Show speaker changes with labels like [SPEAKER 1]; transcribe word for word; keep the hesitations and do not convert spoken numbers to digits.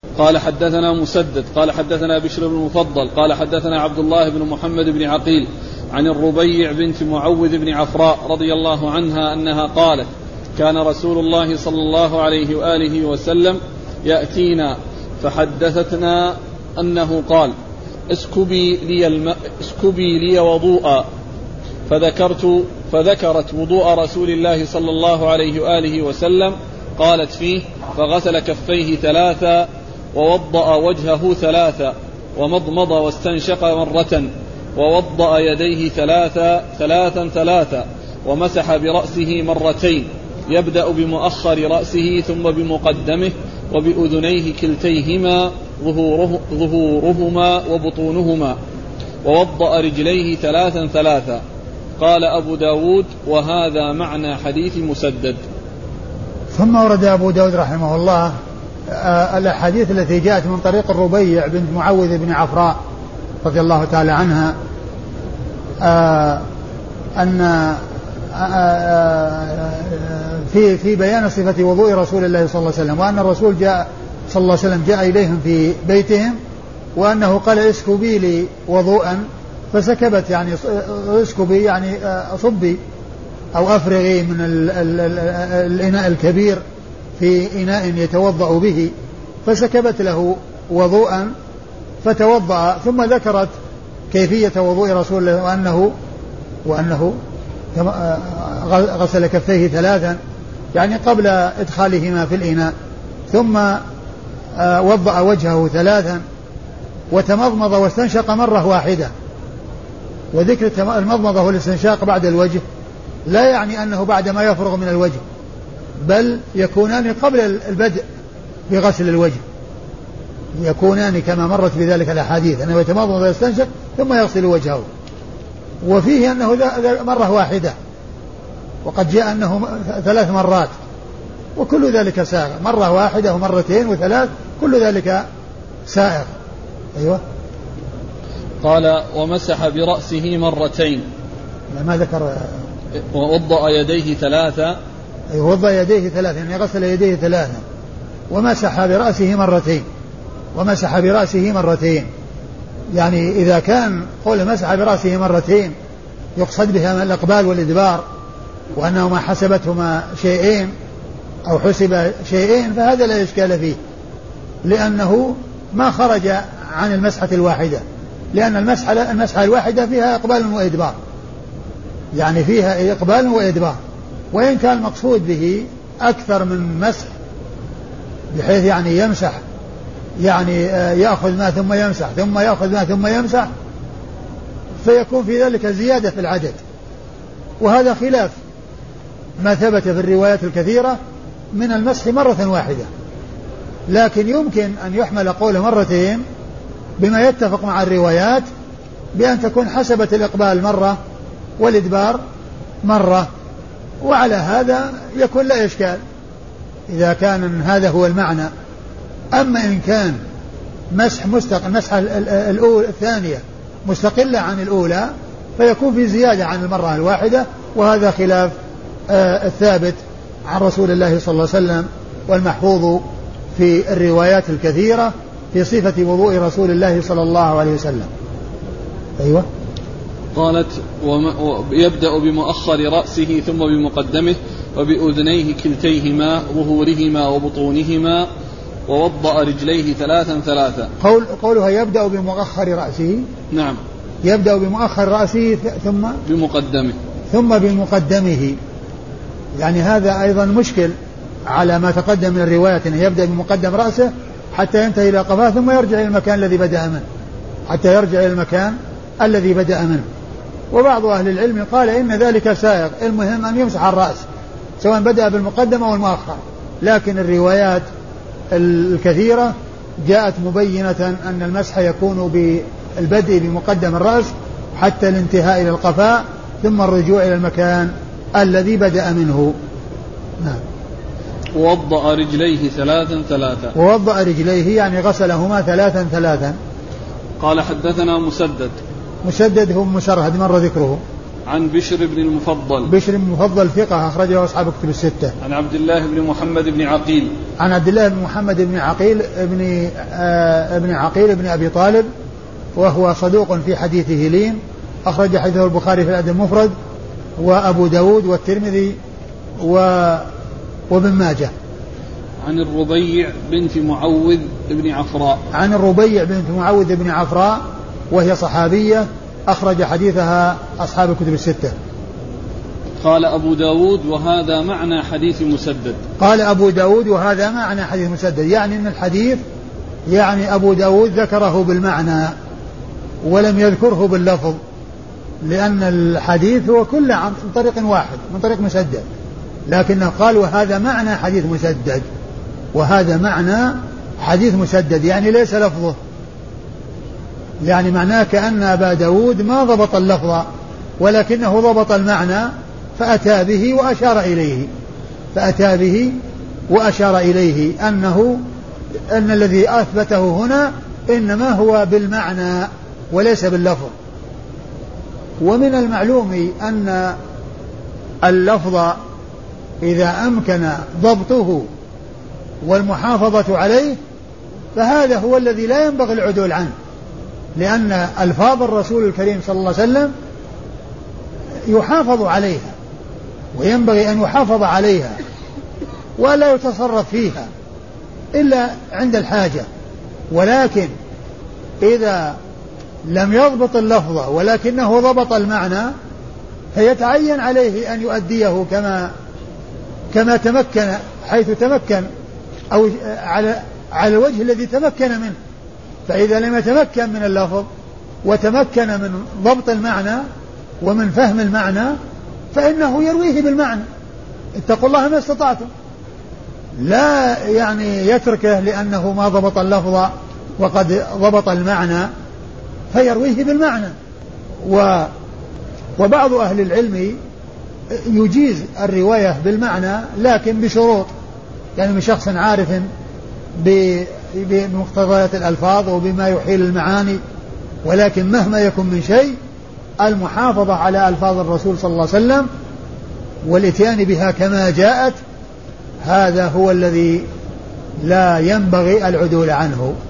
[SPEAKER 1] قال حدثنا مسدد قال حدثنا بشر بن المفضل قال حدثنا عبد الله بن محمد بن عقيل عن الربيع بنت معوذ بن عفراء رضي الله عنها أنها قالت كان رسول الله صلى الله عليه وآله وسلم يأتينا فحدثتنا أنه قال اسكبي لي, الم... اسكبي لي وضوءا فذكرت فذكرت وضوء رسول الله صلى الله عليه وآله وسلم قالت فيه فغسل كفيه ثلاثا ووضأ وجهه ثلاثا ومضمض واستنشق مرة ووضأ يديه ثلاثا ثلاثا ثلاثا ومسح برأسه مرتين يبدأ بمؤخر رأسه ثم بمقدمه وبأذنيه كلتيهما ظهوره ظهورهما وبطونهما ووضأ رجليه ثلاثا ثلاثا. قال أبو داود وهذا معنى حديث مسدد.
[SPEAKER 2] ثم ورد أبو داود رحمه الله الأحاديث التي جاءت من طريق الربيع بنت معوذ بن عفراء رضي الله تعالى عنها أن في في بيان صفة وضوء رسول الله صلى الله عليه وسلم وأن الرسول جاء صلى الله عليه وسلم جاء إليهم في بيتهم وأنه قال اسكبي لي وضوءا فسكبت يعني اسكبي يعني صبي أو أفرغي من الإناء الكبير في إناء يتوضأ به فسكبت له وضوءا فتوضأ ثم ذكرت كيفية وضوء رسول الله وأنه وأنه غسل كفيه ثلاثا يعني قبل إدخالهما في الإناء ثم وضأ وجهه ثلاثا وتمضمض واستنشق مرة واحدة. وذكر المضمضة والاستنشاق بعد الوجه لا يعني أنه بعد ما يفرغ من الوجه بل يكونان قبل البدء بغسل الوجه يكونان كما مرت بذلك الأحاديث أنه يتمضمض ويستنشق ثم يغسل وجهه وفيه أنه مرة واحدة وقد جاء أنه ثلاث مرات وكل ذلك سائغ مرة واحدة ومرتين وثلاث كل ذلك سائغ. أيوة.
[SPEAKER 1] قال ومسح برأسه مرتين
[SPEAKER 2] ما ذكر
[SPEAKER 1] ووضأ يديه ثلاثة
[SPEAKER 2] أي وضأ يديه ثلاثة يعني غسل يديه ثلاثة ومسح برأسه مرتين ومسح برأسه مرتين يعني إذا كان قول مسح برأسه مرتين يقصد بها الإقبال والإدبار وأنهما حسبتهما شيئين أو حسب شيئين فهذا لا إشكال فيه لأنه ما خرج عن المسحة الواحدة لأن المسحة, المسحة الواحدة فيها إقبال وإدبار يعني فيها إقبال وإدبار وإن كان المقصود به أكثر من مسح بحيث يعني يمسح يعني يأخذ ما ثم يمسح ثم يأخذ ما ثم يمسح فيكون في ذلك زيادة في العدد وهذا خلاف ما ثبت في الروايات الكثيرة من المسح مرة واحدة لكن يمكن أن يحمل قول مرتين بما يتفق مع الروايات بأن تكون حسبت الإقبال مرة والإدبار مرة وعلى هذا يكون لا إشكال إذا كان هذا هو المعنى. أما إن كان مسح مستقل المسحة الأولى الثانية مستقلة عن الأولى فيكون في زيادة عن المرة الواحدة وهذا خلاف آه الثابت عن رسول الله صلى الله عليه وسلم والمحفوظ في الروايات الكثيرة في صفة وضوء رسول الله صلى الله عليه وسلم. أيوة.
[SPEAKER 1] قالت ويبدأ بمؤخر رأسه ثم بمقدمه وبأذنيه كلتيهما ظهورهما وبطونهما ووضأ رجليه ثلاثا ثلاثا.
[SPEAKER 2] قول قولها يبدأ بمؤخر رأسه.
[SPEAKER 1] نعم.
[SPEAKER 2] يبدأ بمؤخر رأسه ثم
[SPEAKER 1] بمقدمه
[SPEAKER 2] ثم بمقدمه يعني هذا أيضا مشكل على ما تقدم من الروايات أنه يبدأ بمقدم رأسه حتى ينتهي إلى قفاه ثم يرجع إلى المكان الذي بدأ منه حتى يرجع إلى المكان الذي بدأ منه. وبعض أهل العلم قال إن ذلك سائغ المهم أن يمسح الرأس سواء بدأ بالمقدمة والمؤخر لكن الروايات الكثيرة جاءت مبينة أن المسح يكون بالبدء بمقدم الرأس حتى الانتهاء إلى القفاء ثم الرجوع إلى المكان الذي بدأ منه. نعم.
[SPEAKER 1] ووضأ رجليه ثلاثا ثلاثا.
[SPEAKER 2] ووضأ رجليه يعني غسلهما ثلاثا ثلاثا.
[SPEAKER 1] قال حدثنا مسدد.
[SPEAKER 2] مسدد هو مسرهد مر ذكره.
[SPEAKER 1] عن بشر بن المفضل.
[SPEAKER 2] بشر بن المفضل ثقة أخرجه أصحاب كتب الستة.
[SPEAKER 1] عن عبد الله بن محمد بن عقيل.
[SPEAKER 2] عن عبد الله بن محمد بن عقيل ابن آه ابن عقيل ابن أبي طالب، وهو صدوق في حديثه لين، أخرج حديثه البخاري في الأدب المفرد وأبو داود والترمذي و... وابن ماجه.
[SPEAKER 1] عن الربيع بنت معوذ بن عفراء.
[SPEAKER 2] عن الربيع بنت معوذ بن عفراء وهي صحابية، أخرج حديثها أصحاب الكتب الستة.
[SPEAKER 1] قال أبو داود وهذا معنى حديث مسدد.
[SPEAKER 2] قال أبو داود وهذا معنى حديث مسدد، يعني أن الحديث يعني أبو داود ذكره بالمعنى ولم يذكره باللفظ، لأن الحديث هو كله عن طريق واحد من طريق مسدد، لكنه قال وهذا معنى حديث مسدد، وهذا معنى حديث مسدد يعني ليس لفظه، يعني معناه كأن أبا داود ما ضبط اللفظ ولكنه ضبط المعنى فأتى به وأشار إليه فأتى به وأشار إليه أنه أن الذي أثبته هنا إنما هو بالمعنى وليس باللفظ. ومن المعلوم أن اللفظ إذا أمكن ضبطه والمحافظة عليه فهذا هو الذي لا ينبغي العدول عنه، لأن ألفاظ الرسول الكريم صلى الله عليه وسلم يحافظ عليها وينبغي أن يحافظ عليها ولا يتصرف فيها إلا عند الحاجة، ولكن إذا لم يضبط اللفظ ولكنه ضبط المعنى فيتعين عليه أن يؤديه كما كما تمكن، حيث تمكن أو على على الوجه الذي تمكن منه. فإذا لم يتمكن من اللفظ وتمكن من ضبط المعنى ومن فهم المعنى فإنه يرويه بالمعنى. اتقوا الله ما استطعتم، لا يعني يتركه لأنه ما ضبط اللفظ وقد ضبط المعنى فيرويه بالمعنى. و وبعض أهل العلم يجيز الرواية بالمعنى لكن بشروط، يعني من شخص عارف بمقتضيات الألفاظ وبما يحيل المعاني، ولكن مهما يكن من شيء المحافظة على ألفاظ الرسول صلى الله عليه وسلم والاتيان بها كما جاءت، هذا هو الذي لا ينبغي العدول عنه.